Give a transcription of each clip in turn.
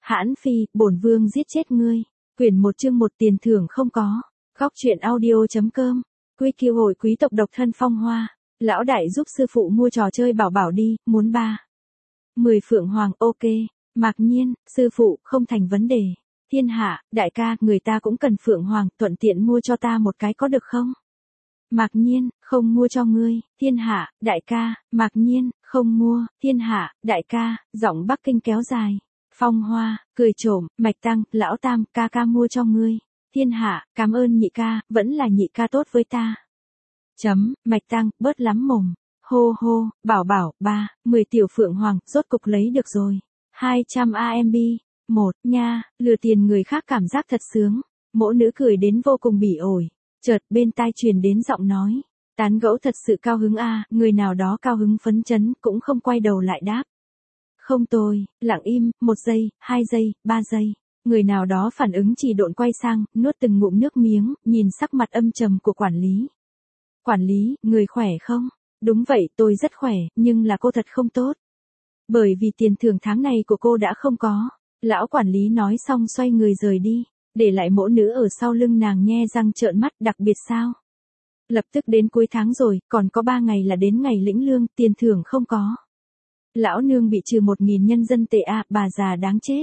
Hãn Phi, bổn vương giết chết ngươi. Quyển 1 chương 1 tiền thưởng không có. Góc truyện audio.com. Quy kiêu hội quý tộc độc thân phong hoa. Lão đại giúp sư phụ mua trò chơi bảo bảo đi, muốn 10 phượng hoàng, ok. Mạc Nhiên, sư phụ, không thành vấn đề. Thiên Hạ, đại ca, người ta cũng cần phượng hoàng, thuận tiện mua cho ta một cái có được không? Mạc Nhiên, không mua cho ngươi. Thiên Hạ, đại ca. Mạc Nhiên, không mua. Thiên Hạ, đại ca. Giọng Bắc Kinh kéo dài. Phong Hoa, cười trộm, Mạch Tăng, lão tam, ca ca mua cho ngươi. Thiên Hạ, cảm ơn nhị ca, vẫn là nhị ca tốt với ta. Mạch Tăng, bớt lắm mồm. Hô hô, bảo bảo, 10 tiểu phượng hoàng, rốt cục lấy được rồi. 200 AMB. Nha, lừa tiền người khác cảm giác thật sướng. Mỗ nữ cười đến vô cùng bỉ ổi. Chợt bên tai truyền đến giọng nói. Tán gẫu thật sự cao hứng a, người nào đó cao hứng phấn chấn cũng không quay đầu lại đáp. Không tôi, lặng im, 1 giây, 2 giây, 3 giây. Người nào đó phản ứng chỉ độn quay sang, nuốt từng ngụm nước miếng, nhìn sắc mặt âm trầm của quản lý. Quản lý, người khỏe không? Đúng vậy, tôi rất khỏe, nhưng là cô thật không tốt. Bởi vì tiền thưởng tháng này của cô đã không có. Lão quản lý nói xong xoay người rời đi, để lại mỗ nữ ở sau lưng nàng nhe răng trợn mắt. Đặc biệt sao? Lập tức đến cuối tháng rồi, còn có 3 ngày là đến ngày lĩnh lương, tiền thưởng không có. Lão nương bị trừ 1.000 nhân dân tệ a, bà già đáng chết.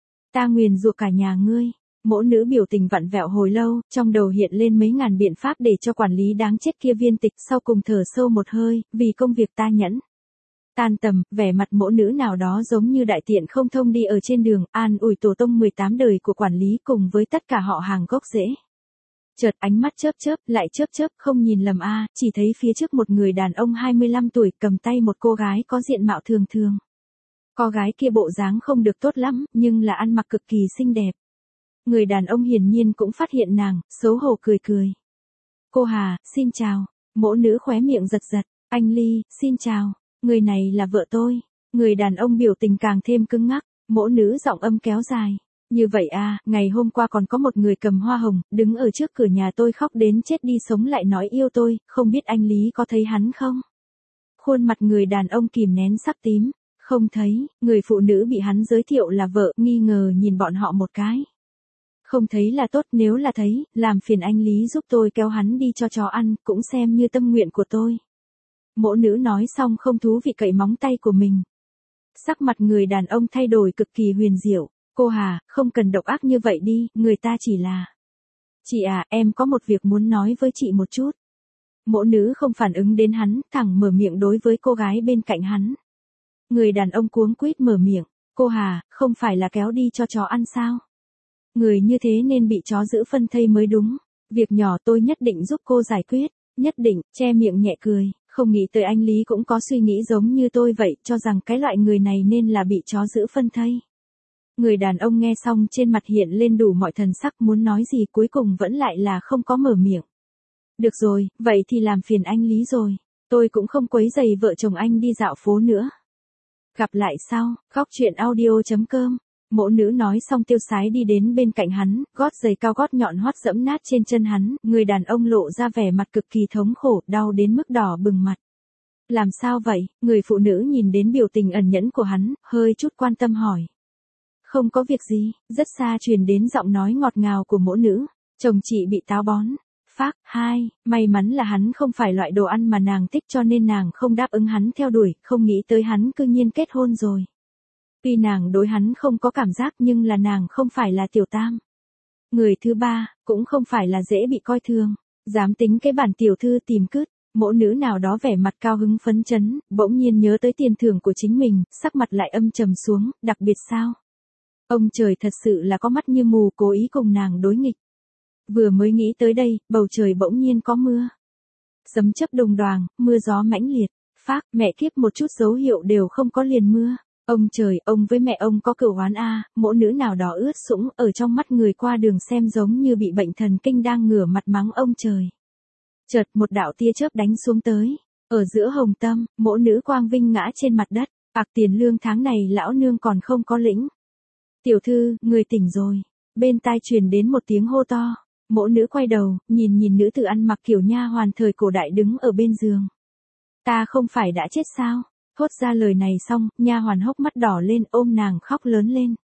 Ta nguyền rủa cả nhà ngươi. Mỗ nữ biểu tình vặn vẹo hồi lâu, trong đầu hiện lên mấy ngàn biện pháp để cho quản lý đáng chết kia viên tịch, sau cùng thở sâu một hơi, vì công việc ta nhẫn. Tan tầm, vẻ mặt mỗ nữ nào đó giống như đại tiện không thông đi ở trên đường, an ủi tổ tông 18 đời của quản lý cùng với tất cả họ hàng gốc rễ. Chợt ánh mắt chớp chớp, lại chớp chớp, không nhìn lầm a, chỉ thấy phía trước một người đàn ông 25 tuổi cầm tay một cô gái có diện mạo thường thường. Cô gái kia bộ dáng không được tốt lắm, nhưng là ăn mặc cực kỳ xinh đẹp. Người đàn ông hiển nhiên cũng phát hiện nàng, xấu hổ cười cười. Cô Hà, xin chào. Mỗ nữ khóe miệng giật giật. Anh Ly, xin chào. Người này là vợ tôi. Người đàn ông biểu tình càng thêm cứng ngắc. Mỗ nữ giọng âm kéo dài. Như vậy à, ngày hôm qua còn có một người cầm hoa hồng, đứng ở trước cửa nhà tôi khóc đến chết đi sống lại nói yêu tôi, không biết anh Lý có thấy hắn không? Khuôn mặt người đàn ông kìm nén sắc tím. Không thấy, người phụ nữ bị hắn giới thiệu là vợ, nghi ngờ nhìn bọn họ một cái. Không thấy là tốt, nếu là thấy, làm phiền anh Lý giúp tôi kéo hắn đi cho chó ăn, cũng xem như tâm nguyện của tôi. Mỗ nữ nói xong không thú vị cậy móng tay của mình. Sắc mặt người đàn ông thay đổi cực kỳ huyền diệu. Cô Hà, không cần độc ác như vậy đi, người ta chỉ là... Chị à, em có một việc muốn nói với chị một chút. Mỗ nữ không phản ứng đến hắn, thẳng mở miệng đối với cô gái bên cạnh hắn. Người đàn ông cuống quýt mở miệng. Cô Hà, không phải là kéo đi cho chó ăn sao? Người như thế nên bị chó giữ phân thây mới đúng. Việc nhỏ tôi nhất định giúp cô giải quyết. Nhất định, che miệng nhẹ cười. Không nghĩ tới anh Lý cũng có suy nghĩ giống như tôi vậy, cho rằng cái loại người này nên là bị chó giữ phân thây. Người đàn ông nghe xong trên mặt hiện lên đủ mọi thần sắc, muốn nói gì cuối cùng vẫn lại là không có mở miệng. Được rồi, vậy thì làm phiền anh Lý rồi. Tôi cũng không quấy rầy vợ chồng anh đi dạo phố nữa. Gặp lại sau, góc truyện audio.com. Mỗ nữ nói xong tiêu sái đi đến bên cạnh hắn, gót giày cao gót nhọn hoắt dẫm nát trên chân hắn, người đàn ông lộ ra vẻ mặt cực kỳ thống khổ, đau đến mức đỏ bừng mặt. Làm sao vậy? Người phụ nữ nhìn đến biểu tình ẩn nhẫn của hắn, hơi chút quan tâm hỏi. Không có việc gì, rất xa truyền đến giọng nói ngọt ngào của mỗ nữ. Chồng chị bị táo bón. Phác, may mắn là hắn không phải loại đồ ăn mà nàng thích cho nên nàng không đáp ứng hắn theo đuổi, không nghĩ tới hắn cư nhiên kết hôn rồi. Tuy nàng đối hắn không có cảm giác nhưng là nàng không phải là tiểu tam. Người thứ ba, cũng không phải là dễ bị coi thường. Dám tính cái bản tiểu thư tìm cứt. Mỗ nữ nào đó vẻ mặt cao hứng phấn chấn, bỗng nhiên nhớ tới tiền thưởng của chính mình, sắc mặt lại âm trầm xuống, đặc biệt sao? Ông trời thật sự là có mắt như mù, cố ý cùng nàng đối nghịch. Vừa mới nghĩ tới đây, bầu trời bỗng nhiên có mưa. Sấm chớp đồng đoàng, mưa gió mãnh liệt. Phác, mẹ kiếp một chút dấu hiệu đều không có liền mưa. Ông trời, ông với mẹ ông có cửu oán a, mỗ nữ nào đó ướt sũng ở trong mắt người qua đường xem giống như bị bệnh thần kinh đang ngửa mặt mắng ông trời. Chợt một đạo tia chớp đánh xuống tới. Ở giữa hồng tâm, mỗ nữ quang vinh ngã trên mặt đất. Tiền lương tháng này lão nương còn không có lĩnh. Tiểu thư, người tỉnh rồi. Bên tai truyền đến một tiếng hô to. Mỗ nữ quay đầu, nhìn nữ tử ăn mặc kiểu nha hoàn thời cổ đại đứng ở bên giường. Ta không phải đã chết sao? Thốt ra lời này xong, nha hoàn hốc mắt đỏ lên ôm nàng khóc lớn lên.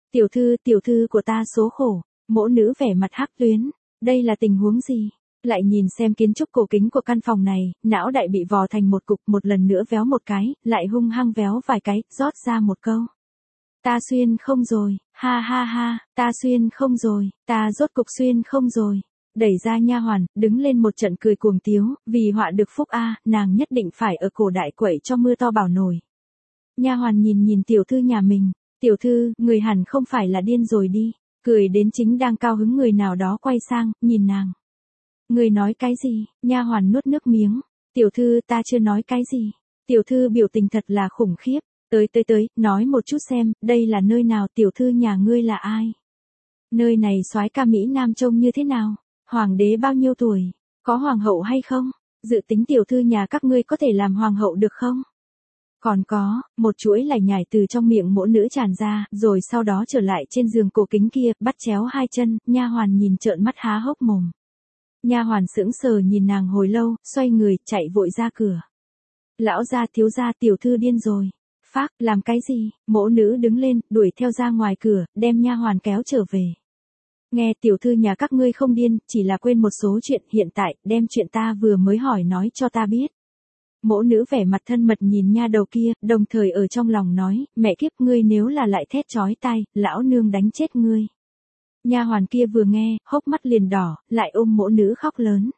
Tiểu thư của ta số khổ. Mỗ nữ vẻ mặt hắc tuyến. Đây là tình huống gì? Lại nhìn xem kiến trúc cổ kính của căn phòng này, não đại bị vò thành một cục, một lần nữa véo một cái, lại hung hăng véo vài cái, rót ra một câu. Ta xuyên không rồi, ha ha ha, ta xuyên không rồi, ta rốt cục xuyên không rồi. Đẩy ra nha hoàn, đứng lên một trận cười cuồng tiếu, vì họa được phúc a, nàng nhất định phải ở cổ đại quậy cho mưa to bảo nổi. Nha hoàn nhìn tiểu thư nhà mình, tiểu thư, người hẳn không phải là điên rồi đi, cười đến chính đang cao hứng người nào đó quay sang, nhìn nàng. Người nói cái gì? Nha hoàn nuốt nước miếng. Tiểu thư, ta chưa nói cái gì. Tiểu thư biểu tình thật là khủng khiếp. Tới, nói một chút xem, đây là nơi nào, tiểu thư nhà ngươi là ai? Nơi này soái ca Mỹ Nam trông như thế nào? Hoàng đế bao nhiêu tuổi? Có hoàng hậu hay không? Dự tính tiểu thư nhà các ngươi có thể làm hoàng hậu được không? Còn có, một chuỗi lải nhải từ trong miệng mỗ nữ tràn ra, rồi sau đó trở lại trên giường cổ kính kia, bắt chéo hai chân, nha hoàn nhìn trợn mắt há hốc mồm. Nha hoàn sững sờ nhìn nàng hồi lâu, xoay người, chạy vội ra cửa. Lão gia thiếu gia, tiểu thư điên rồi. Phác, làm cái gì? Mỗ nữ đứng lên, đuổi theo ra ngoài cửa, đem nha hoàn kéo trở về. Nghe tiểu thư nhà các ngươi không điên, chỉ là quên một số chuyện, hiện tại, đem chuyện ta vừa mới hỏi nói cho ta biết. Mỗ nữ vẻ mặt thân mật nhìn nha đầu kia, đồng thời ở trong lòng nói, mẹ kiếp ngươi nếu là lại thét chói tai, lão nương đánh chết ngươi. Nha hoàn kia vừa nghe, hốc mắt liền đỏ, lại ôm mỗ nữ khóc lớn.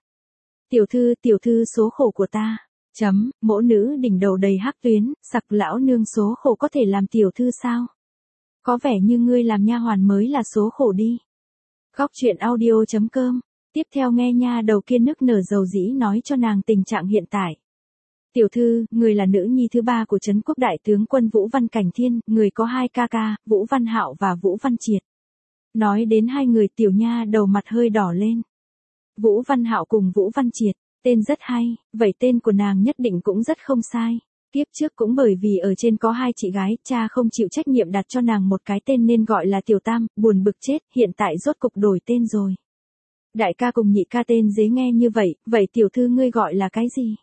Tiểu thư số khổ của ta. Mỗ nữ đỉnh đầu đầy hắc tuyến, sặc lão nương số khổ có thể làm tiểu thư sao? Có vẻ như ngươi làm nha hoàn mới là số khổ đi. Góc truyện audio.com. Tiếp theo nghe nha đầu kia nức nở dầu dĩ nói cho nàng tình trạng hiện tại. Tiểu thư, người là nữ nhi thứ ba của Trấn Quốc đại tướng quân Vũ Văn Cảnh Thiên, người có hai ca ca, Vũ Văn Hạo và Vũ Văn Triệt. Nói đến hai người, tiểu nha đầu mặt hơi đỏ lên. Vũ Văn Hạo cùng Vũ Văn Triệt, tên rất hay, vậy tên của nàng nhất định cũng rất không sai. Kiếp trước cũng bởi vì ở trên có hai chị gái, cha không chịu trách nhiệm đặt cho nàng một cái tên nên gọi là Tiểu Tam, buồn bực chết, hiện tại rốt cục đổi tên rồi. Đại ca cùng nhị ca tên dễ nghe như vậy tiểu thư ngươi gọi là cái gì?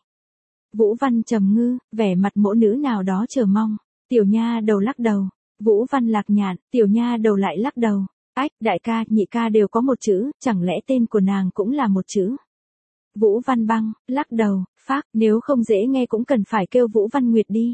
Vũ Văn trầm ngư, vẻ mặt mỗ nữ nào đó chờ mong. Tiểu nha đầu lắc đầu. Vũ Văn lạc nhạn, tiểu nha đầu lại lắc đầu. Ách, đại ca, nhị ca đều có một chữ, chẳng lẽ tên của nàng cũng là một chữ? Vũ Văn băng, lắc đầu, phác, nếu không dễ nghe cũng cần phải kêu Vũ Văn Nguyệt đi.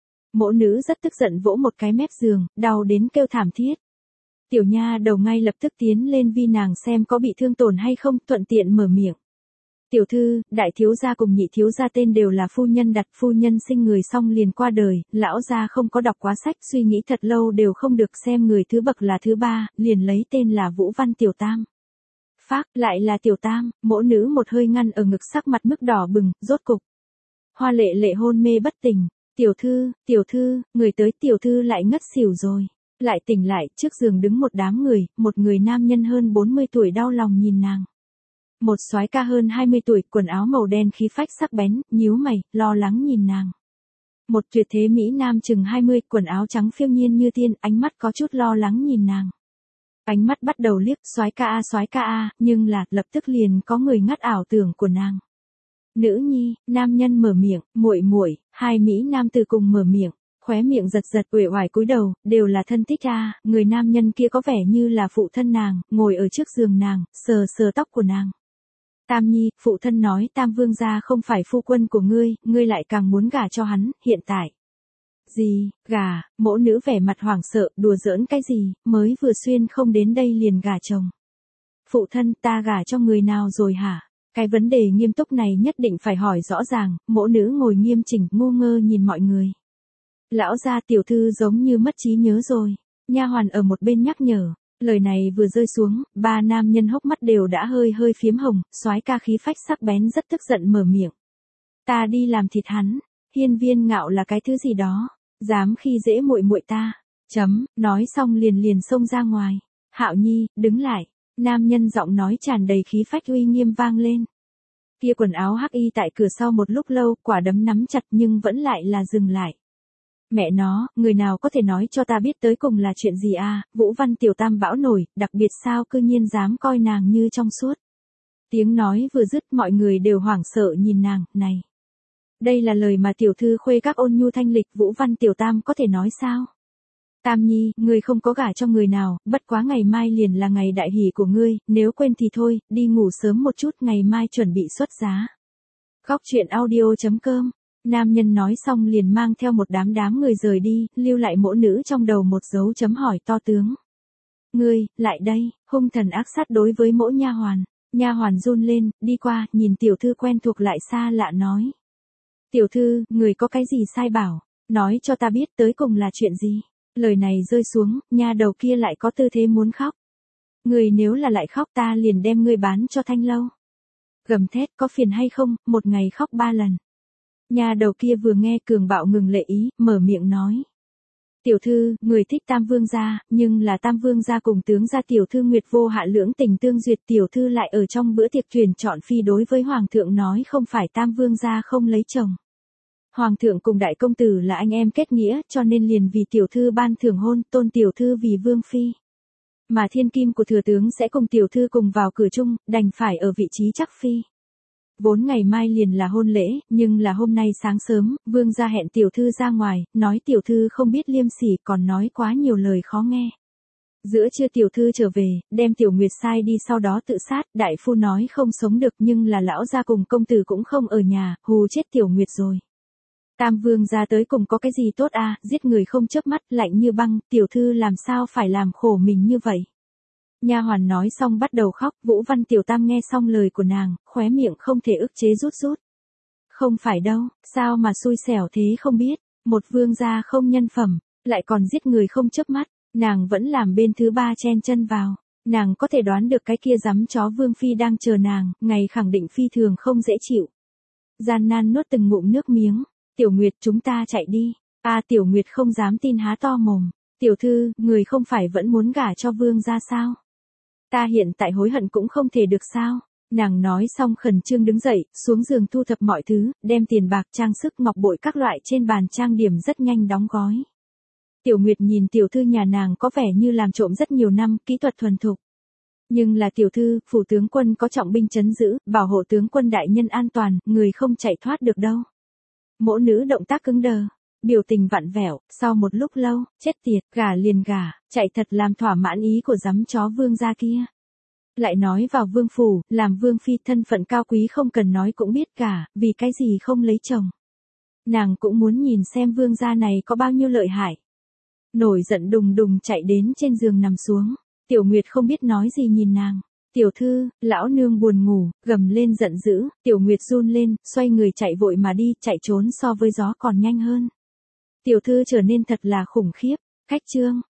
Mỗ nữ rất tức giận vỗ một cái mép giường, đau đến kêu thảm thiết. Tiểu nha đầu ngay lập tức tiến lên vi nàng xem có bị thương tổn hay không, thuận tiện mở miệng. Tiểu thư, đại thiếu gia cùng nhị thiếu gia tên đều là phu nhân đặt, phu nhân sinh người xong liền qua đời, lão gia không có đọc quá sách, suy nghĩ thật lâu đều không được xem người thứ bậc là thứ ba, liền lấy tên là Vũ Văn Tiểu Tam. Phác, lại là Tiểu Tam, mỗ nữ một hơi ngăn ở ngực sắc mặt mức đỏ bừng, rốt cục. Hoa lệ lệ hôn mê bất tỉnh, tiểu thư, người tới tiểu thư lại ngất xỉu rồi. Lại tỉnh lại, trước giường đứng một đám người, một người nam nhân hơn 40 tuổi đau lòng nhìn nàng. Một soái ca hơn 20 tuổi, quần áo màu đen khí phách sắc bén, nhíu mày, lo lắng nhìn nàng. Một tuyệt thế Mỹ Nam chừng 20, quần áo trắng phiêu nhiên như tiên, ánh mắt có chút lo lắng nhìn nàng. Ánh mắt bắt đầu liếc, soái ca a, nhưng là, lập tức liền có người ngắt ảo tưởng của nàng. Nữ nhi, nam nhân mở miệng, muội, hai Mỹ Nam từ cùng mở miệng. Khóe miệng giật uể oải cúi đầu, đều là thân thích a, người nam nhân kia có vẻ như là phụ thân nàng, ngồi ở trước giường nàng, sờ tóc của nàng. Tam nhi, phụ thân nói Tam vương gia không phải phu quân của ngươi lại càng muốn gả cho hắn, hiện tại. Gì, gả, mỗ nữ vẻ mặt hoảng sợ, đùa giỡn cái gì, mới vừa xuyên không đến đây liền gả chồng. Phụ thân, ta gả cho người nào rồi hả? Cái vấn đề nghiêm túc này nhất định phải hỏi rõ ràng, mỗ nữ ngồi nghiêm chỉnh, ngu ngơ nhìn mọi người. Lão gia tiểu thư giống như mất trí nhớ rồi, nha hoàn ở một bên nhắc nhở. Lời này vừa rơi xuống, ba nam nhân hốc mắt đều đã hơi phiếm hồng, soái ca khí phách sắc bén rất tức giận mở miệng. Ta đi làm thịt hắn, hiên viên ngạo là cái thứ gì đó, dám khi dễ muội ta. Nói xong liền xông ra ngoài. Hạo Nhi, đứng lại. Nam nhân giọng nói tràn đầy khí phách uy nghiêm vang lên. Kia quần áo hắc y tại cửa sau một lúc lâu, quả đấm nắm chặt nhưng vẫn lại là dừng lại. Mẹ nó, người nào có thể nói cho ta biết tới cùng là chuyện gì à, Vũ Văn Tiểu Tam bão nổi, đặc biệt sao cư nhiên dám coi nàng như trong suốt. Tiếng nói vừa dứt mọi người đều hoảng sợ nhìn nàng, này. Đây là lời mà tiểu thư khuê các ôn nhu thanh lịch Vũ Văn Tiểu Tam có thể nói sao? Tam Nhi, ngươi không có gả cho người nào, bất quá ngày mai liền là ngày đại hỷ của ngươi, nếu quên thì thôi, đi ngủ sớm một chút, ngày mai chuẩn bị xuất giá. Góc truyện audio.com. Nam nhân nói xong liền mang theo một đám người rời đi, lưu lại mỗ nữ trong đầu một dấu chấm hỏi to tướng. Ngươi, lại đây, hung thần ác sát đối với mỗ nha hoàn. Nha hoàn run lên, đi qua, nhìn tiểu thư quen thuộc lại xa lạ nói. Tiểu thư, người có cái gì sai bảo, nói cho ta biết tới cùng là chuyện gì. Lời này rơi xuống, nha đầu kia lại có tư thế muốn khóc. Người nếu là lại khóc ta liền đem ngươi bán cho Thanh Lâu. Gầm thét, có phiền hay không, một ngày khóc 3 lần. Nha đầu kia vừa nghe cường bạo ngừng lệ ý, mở miệng nói. Tiểu thư, người thích Tam Vương gia, nhưng là Tam Vương gia cùng tướng gia tiểu thư Nguyệt vô hạ lưỡng tình tương duyệt, tiểu thư lại ở trong bữa tiệc tuyển chọn phi đối với Hoàng thượng nói không phải Tam Vương gia không lấy chồng. Hoàng thượng cùng đại công tử là anh em kết nghĩa, cho nên liền vì tiểu thư ban thưởng hôn, tôn tiểu thư vì vương phi. Mà thiên kim của thừa tướng sẽ cùng tiểu thư cùng vào cửa chung, đành phải ở vị trí chắc phi. Vốn ngày mai liền là hôn lễ, nhưng là hôm nay sáng sớm, vương gia hẹn tiểu thư ra ngoài, nói tiểu thư không biết liêm sỉ, còn nói quá nhiều lời khó nghe. Giữa trưa tiểu thư trở về, đem tiểu Nguyệt sai đi sau đó tự sát, đại phu nói không sống được nhưng là lão gia cùng công tử cũng không ở nhà, hù chết tiểu Nguyệt rồi. Tam Vương gia tới cùng có cái gì tốt à, giết người không chớp mắt, lạnh như băng, tiểu thư làm sao phải làm khổ mình như vậy. Nha hoàn nói xong bắt đầu khóc, Vũ Văn Tiểu Tam nghe xong lời của nàng, khóe miệng không thể ức chế rút. Không phải đâu, sao mà xui xẻo thế không biết, một vương gia không nhân phẩm, lại còn giết người không chớp mắt, nàng vẫn làm bên thứ ba chen chân vào, nàng có thể đoán được cái kia giấm chó vương phi đang chờ nàng, ngày khẳng định phi thường không dễ chịu. Gian nan nuốt từng ngụm nước miếng, Tiểu Nguyệt chúng ta chạy đi, Tiểu Nguyệt không dám tin há to mồm, tiểu thư, người không phải vẫn muốn gả cho vương gia sao? Ta hiện tại hối hận cũng không thể được sao? Nàng nói xong khẩn trương đứng dậy, xuống giường thu thập mọi thứ, đem tiền bạc trang sức ngọc bội các loại trên bàn trang điểm rất nhanh đóng gói. Tiểu Nguyệt nhìn tiểu thư nhà nàng có vẻ như làm trộm rất nhiều năm, kỹ thuật thuần thục. Nhưng là tiểu thư, phủ tướng quân có trọng binh trấn giữ, bảo hộ tướng quân đại nhân an toàn, người không chạy thoát được đâu. Mỗ nữ động tác cứng đờ, biểu tình vặn vẹo, sau một lúc lâu, chết tiệt, gả liền gả, chạy thật làm thỏa mãn ý của giấm chó vương gia kia. Lại nói vào vương phủ, làm vương phi thân phận cao quý không cần nói cũng biết cả, vì cái gì không lấy chồng. Nàng cũng muốn nhìn xem vương gia này có bao nhiêu lợi hại. Nổi giận đùng đùng chạy đến trên giường nằm xuống, Tiểu Nguyệt không biết nói gì nhìn nàng. Tiểu thư, lão nương buồn ngủ, gầm lên giận dữ, Tiểu Nguyệt run lên, xoay người chạy vội mà đi, chạy trốn so với gió còn nhanh hơn. Tiểu thư trở nên thật là khủng khiếp, cách chương.